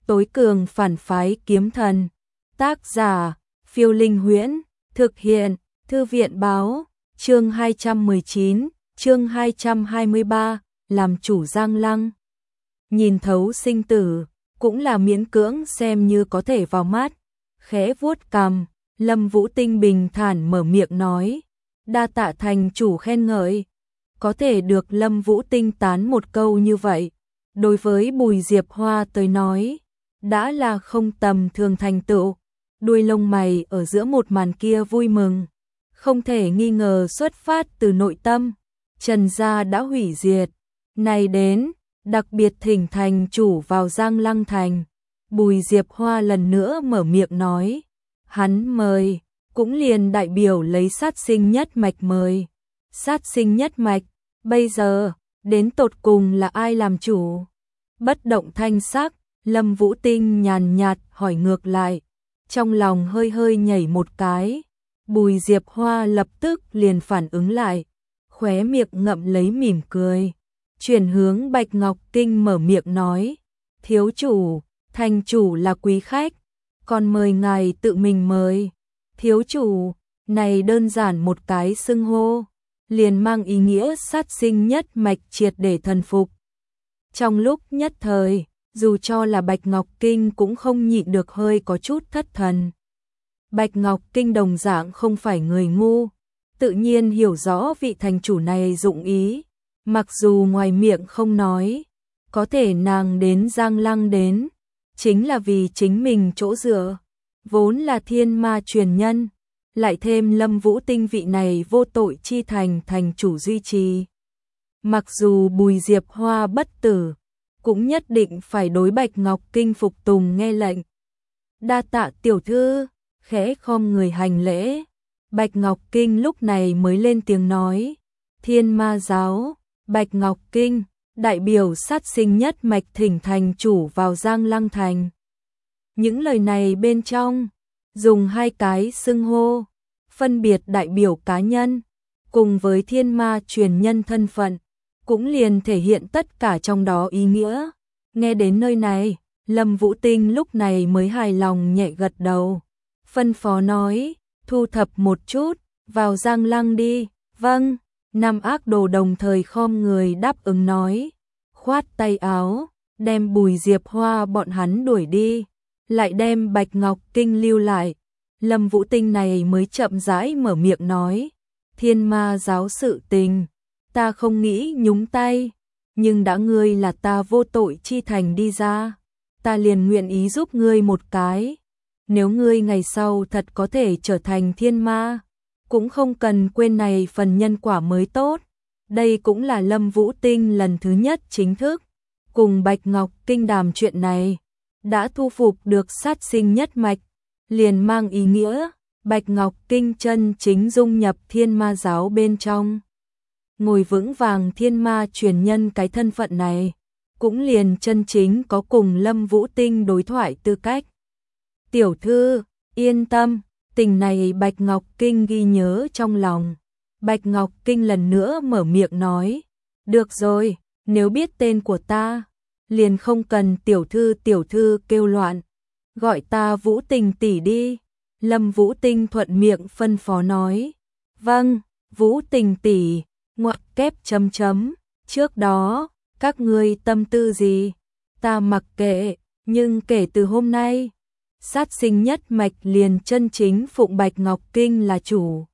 tối cường phản phái kiếm thần. Tác giả, Phiêu Linh Huyễn, thực hiện, Thư viện báo, chương 219, chương 223, làm chủ Giang Lăng. Nhìn thấu sinh tử, cũng là miễn cưỡng xem như có thể vào mắt. Khẽ vuốt cằm, Lâm Vũ Tinh bình thản mở miệng nói, đa tạ thành chủ khen ngợi. Có thể được Lâm Vũ Tinh tán một câu như vậy, đối với Bùi Diệp Hoa tới nói, đã là không tầm thường thành tựu. Đuôi lông mày ở giữa một màn kia vui mừng, không thể nghi ngờ xuất phát từ nội tâm. Trần gia đã hủy diệt, này đến, đặc biệt thỉnh thành chủ vào Giang Lăng thành. Bùi Diệp Hoa lần nữa mở miệng nói, hắn mời, cũng liền đại biểu lấy sát sinh nhất mạch mời. Sát sinh nhất mạch, bây giờ, đến tột cùng là ai làm chủ? Bất động thanh sắc, Lâm Vũ Tinh nhàn nhạt hỏi ngược lại, trong lòng hơi hơi nhảy một cái. Bùi Diệp Hoa lập tức liền phản ứng lại, khóe miệng ngậm lấy mỉm cười, chuyển hướng Bạch Ngọc Kinh mở miệng nói, thiếu chủ, thành chủ là quý khách, còn mời ngài tự mình mời. Thiếu chủ, này đơn giản một cái xưng hô, liền mang ý nghĩa sát sinh nhất mạch triệt để thần phục. Trong lúc nhất thời, dù cho là Bạch Ngọc Kinh cũng không nhịn được hơi có chút thất thần. Bạch Ngọc Kinh đồng dạng không phải người ngu, tự nhiên hiểu rõ vị thành chủ này dụng ý, mặc dù ngoài miệng không nói, có thể nàng đến Giang Lăng đến, chính là vì chính mình chỗ dựa, vốn là thiên ma truyền nhân, lại thêm Lâm Vũ Tinh vị này vô tội chi thành thành chủ duy trì. Mặc dù Bùi Diệp Hoa bất tử, cũng nhất định phải đối Bạch Ngọc Kinh phục tùng nghe lệnh. Đa tạ tiểu thư, khẽ khom người hành lễ. Bạch Ngọc Kinh lúc này mới lên tiếng nói, Thiên Ma giáo, Bạch Ngọc Kinh, đại biểu sát sinh nhất mạch thỉnh thành chủ vào Giang Lăng thành. Những lời này bên trong, dùng hai cái xưng hô, phân biệt đại biểu cá nhân, cùng với thiên ma truyền nhân thân phận, cũng liền thể hiện tất cả trong đó ý nghĩa. Nghe đến nơi này, Lâm Vũ Tinh lúc này mới hài lòng nhẹ gật đầu, phân phó nói, thu thập một chút, vào Giang Lăng đi. Vâng, Nam Ác Đồ đồng thời khom người đáp ứng nói, khoát tay áo, đem Bùi Diệp Hoa bọn hắn đuổi đi, lại đem Bạch Ngọc Kinh lưu lại. Lâm Vũ Tinh này mới chậm rãi mở miệng nói, thiên ma giáo sự tình, ta không nghĩ nhúng tay, nhưng đã ngươi là ta vô tội chi thành đi ra, ta liền nguyện ý giúp ngươi một cái. Nếu ngươi ngày sau thật có thể trở thành thiên ma, cũng không cần quên này phần nhân quả mới tốt. Đây cũng là Lâm Vũ Tinh lần thứ nhất chính thức cùng Bạch Ngọc Kinh đàm chuyện này, đã thu phục được sát sinh nhất mạch, liền mang ý nghĩa Bạch Ngọc Kinh chân chính dung nhập thiên ma giáo bên trong. Ngồi vững vàng thiên ma truyền nhân cái thân phận này, cũng liền chân chính có cùng Lâm Vũ Tinh đối thoại tư cách. Tiểu thư, yên tâm, tình này Bạch Ngọc Kinh ghi nhớ trong lòng. Bạch Ngọc Kinh lần nữa mở miệng nói, được rồi, nếu biết tên của ta, liền không cần tiểu thư kêu loạn, gọi ta Vũ Tình tỷ đi. Lâm Vũ Tinh thuận miệng phân phó nói, vâng, Vũ Tình tỷ, ngoặc kép chấm chấm, trước đó, các ngươi tâm tư gì, ta mặc kệ, nhưng kể từ hôm nay, sát sinh nhất mạch liền chân chính phụng Bạch Ngọc Kinh là chủ.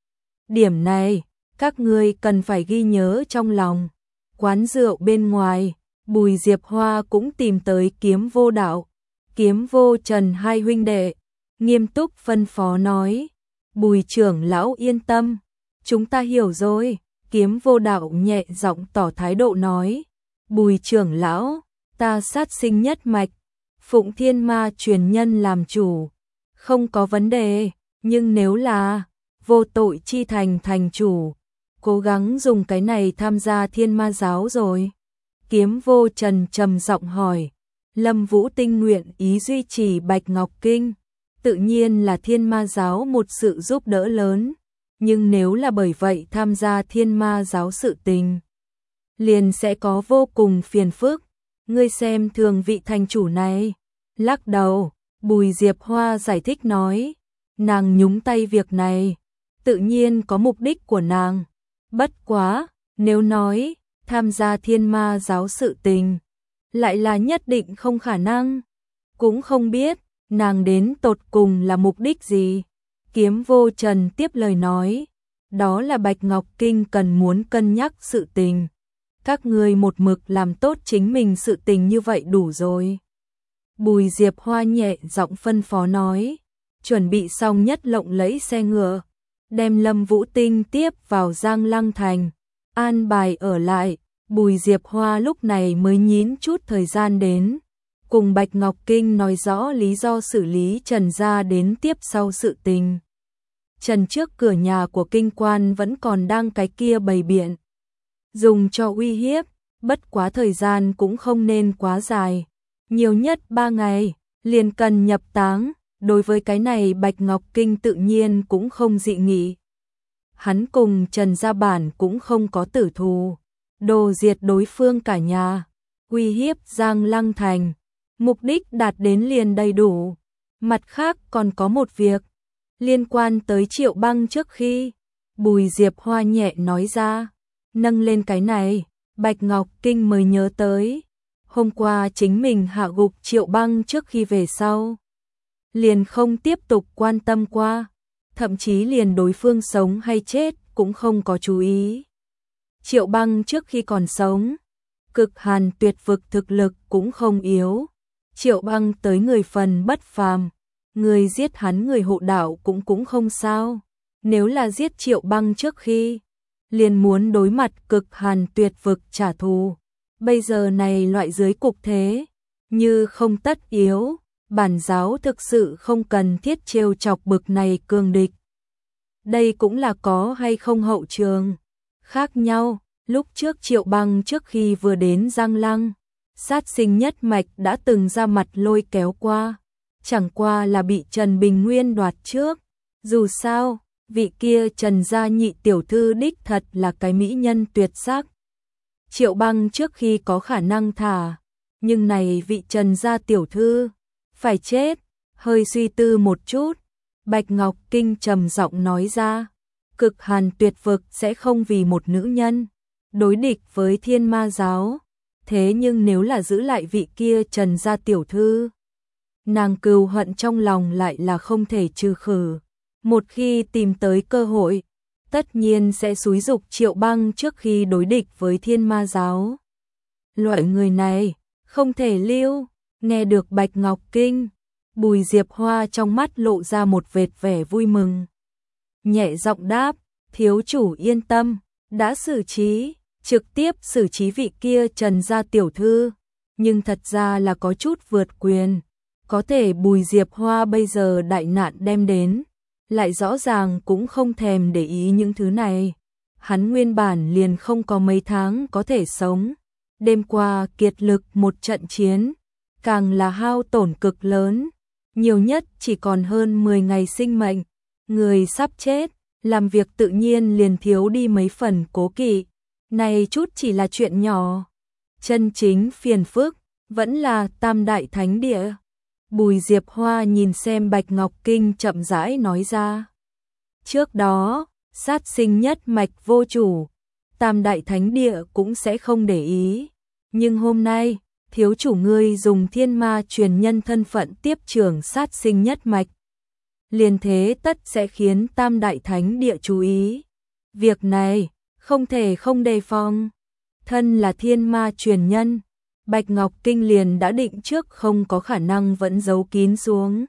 Điểm này, các ngươi cần phải ghi nhớ trong lòng. Quán rượu bên ngoài, Bùi Diệp Hoa cũng tìm tới Kiếm Vô Đạo, Kiếm Vô Trần hai huynh đệ, nghiêm túc phân phó nói, Bùi trưởng lão yên tâm, chúng ta hiểu rồi. Kiếm Vô Đạo nhẹ giọng tỏ thái độ nói, Bùi trưởng lão, ta sát sinh nhất mạch, phụng thiên ma truyền nhân làm chủ, không có vấn đề, nhưng nếu là vô tội chi thành thành chủ, cố gắng dùng cái này tham gia thiên ma giáo rồi. Kiếm Vô Trần trầm giọng hỏi, Lâm Vũ Tinh nguyện ý duy trì Bạch Ngọc Kinh, tự nhiên là thiên ma giáo một sự giúp đỡ lớn, nhưng nếu là bởi vậy tham gia thiên ma giáo sự tình, liền sẽ có vô cùng phiền phức. Ngươi xem thường vị thành chủ này, Lắc đầu, Bùi Diệp Hoa giải thích nói, nàng nhúng tay việc này, tự nhiên có mục đích của nàng. Bất quá, nếu nói, tham gia Thiên Ma giáo sự tình, lại là nhất định không khả năng. Cũng không biết, nàng đến tột cùng là mục đích gì. Kiếm Vô Trần tiếp lời nói, đó là Bạch Ngọc Kinh cần muốn cân nhắc sự tình. Các ngươi một mực làm tốt chính mình sự tình như vậy đủ rồi. Bùi Diệp Hoa nhẹ giọng phân phó nói, chuẩn bị xong nhất lộng lẫy xe ngựa, đem Lâm Vũ Tinh tiếp vào Giang Lăng Thành, an bài ở lại. Bùi Diệp Hoa lúc này mới nhín chút thời gian đến, cùng Bạch Ngọc Kinh nói rõ lý do xử lý Trần gia đến tiếp sau sự tình. Trần trước cửa nhà của kinh quan vẫn còn đang cái kia bày biện, dùng cho uy hiếp, bất quá thời gian cũng không nên quá dài, nhiều nhất 3 ngày, liền cần nhập táng. Đối với cái này Bạch Ngọc Kinh tự nhiên cũng không dị nghị. Hắn cùng Trần gia bản cũng không có tử thù, đồ diệt đối phương cả nhà, uy hiếp Giang Lăng Thành, mục đích đạt đến liền đầy đủ. Mặt khác còn có một việc, liên quan tới Triệu Băng trước khi, Bùi Diệp Hoa nhẹ nói ra, nâng lên cái này, Bạch Ngọc Kinh mới nhớ tới. Hôm qua chính mình hạ gục Triệu Băng trước khi về sau, liền không tiếp tục quan tâm qua, thậm chí liền đối phương sống hay chết cũng không có chú ý. Triệu Băng trước khi còn sống, Cực Hàn Tuyệt Vực thực lực cũng không yếu. Triệu Băng tới người phần bất phàm, người giết hắn người hộ đạo cũng không sao. Nếu là giết Triệu Băng trước khi, liền muốn đối mặt Cực Hàn Tuyệt Vực trả thù. Bây giờ này loại dưới cục thế, như không tất yếu, bản giáo thực sự không cần thiết trêu chọc bực này cường địch. Đây cũng là có hay không hậu trường khác nhau. Lúc trước Triệu Băng trước khi vừa đến Giang Lăng, Sát Sinh Nhất Mạch đã từng ra mặt lôi kéo qua, chẳng qua là bị Trần Bình Nguyên đoạt trước. Dù sao, vị kia Trần gia nhị tiểu thư đích thật là cái mỹ nhân tuyệt sắc. Triệu Băng trước khi có khả năng thả, nhưng này vị Trần gia tiểu thư phải chết. Hơi suy tư một chút, Bạch Ngọc Kinh trầm giọng nói ra, Cực Hàn Tuyệt Vực sẽ không vì một nữ nhân đối địch với Thiên Ma giáo. Thế nhưng nếu là giữ lại vị kia Trần gia tiểu thư, nàng cừu hận trong lòng lại là không thể trừ khử. Một khi tìm tới cơ hội, tất nhiên sẽ xúi giục Triệu Băng trước khi đối địch với Thiên Ma giáo. Loại người này không thể lưu. Nghe được Bạch Ngọc Kinh, Bùi Diệp Hoa trong mắt lộ ra một vệt vẻ vui mừng, nhẹ giọng đáp, thiếu chủ yên tâm, đã xử trí, trực tiếp xử trí vị kia Trần gia tiểu thư. Nhưng thật ra là có chút vượt quyền, có thể Bùi Diệp Hoa bây giờ đại nạn đem đến, lại rõ ràng cũng không thèm để ý những thứ này. Hắn nguyên bản liền không có mấy tháng có thể sống, đêm qua kiệt lực một trận chiến, càng là hao tổn cực lớn, nhiều nhất chỉ còn hơn 10 ngày sinh mệnh. Người sắp chết, làm việc tự nhiên liền thiếu đi mấy phần cố kỵ. Này chút chỉ là chuyện nhỏ, chân chính phiền phức vẫn là Tam Đại Thánh Địa. Bùi Diệp Hoa nhìn xem Bạch Ngọc Kinh chậm rãi nói ra. Trước đó, Sát Sinh Nhất Mạch vô chủ, Tam Đại Thánh Địa cũng sẽ không để ý. Nhưng hôm nay, thiếu chủ ngươi dùng Thiên Ma truyền nhân thân phận tiếp trưởng Sát Sinh Nhất Mạch, liền thế tất sẽ khiến Tam Đại Thánh Địa chú ý. Việc này không thể không đề phòng. Thân là Thiên Ma truyền nhân, Bạch Ngọc Kinh liền đã định trước không có khả năng vẫn giấu kín xuống.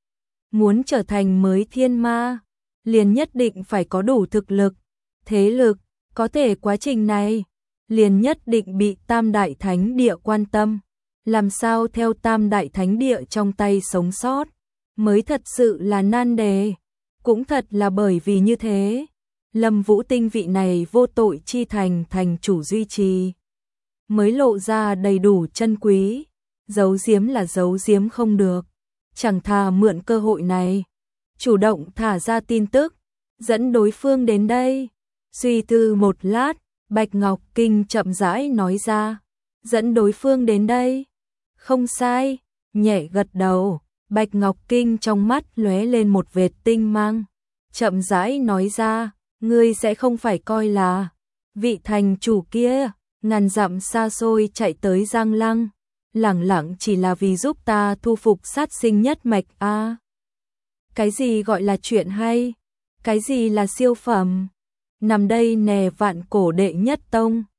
Muốn trở thành mới Thiên Ma, liền nhất định phải có đủ thực lực, thế lực, có thể quá trình này liền nhất định bị Tam Đại Thánh Địa quan tâm. Làm sao theo Tam Đại Thánh Địa trong tay sống sót, mới thật sự là nan đề. Cũng thật là bởi vì như thế, Lâm Vũ Tinh vị này vô tội chi thành thành chủ duy trì, mới lộ ra đầy đủ chân quý. Giấu giếm là giấu giếm không được, chẳng thà mượn cơ hội này, chủ động thả ra tin tức, dẫn đối phương đến đây. Suy tư một lát, Bạch Ngọc Kinh chậm rãi nói ra, dẫn đối phương đến đây. Không sai, nhẹ gật đầu, Bạch Ngọc Kinh trong mắt lóe lên một vệt tinh mang, chậm rãi nói ra, ngươi sẽ không phải coi là vị thành chủ kia, ngàn dặm xa xôi chạy tới Giang Lăng, lẳng lặng chỉ là vì giúp ta thu phục sát sinh nhất mạch a. Cái gì gọi là chuyện hay? Cái gì là siêu phẩm? Nằm đây nè vạn cổ đệ nhất tông.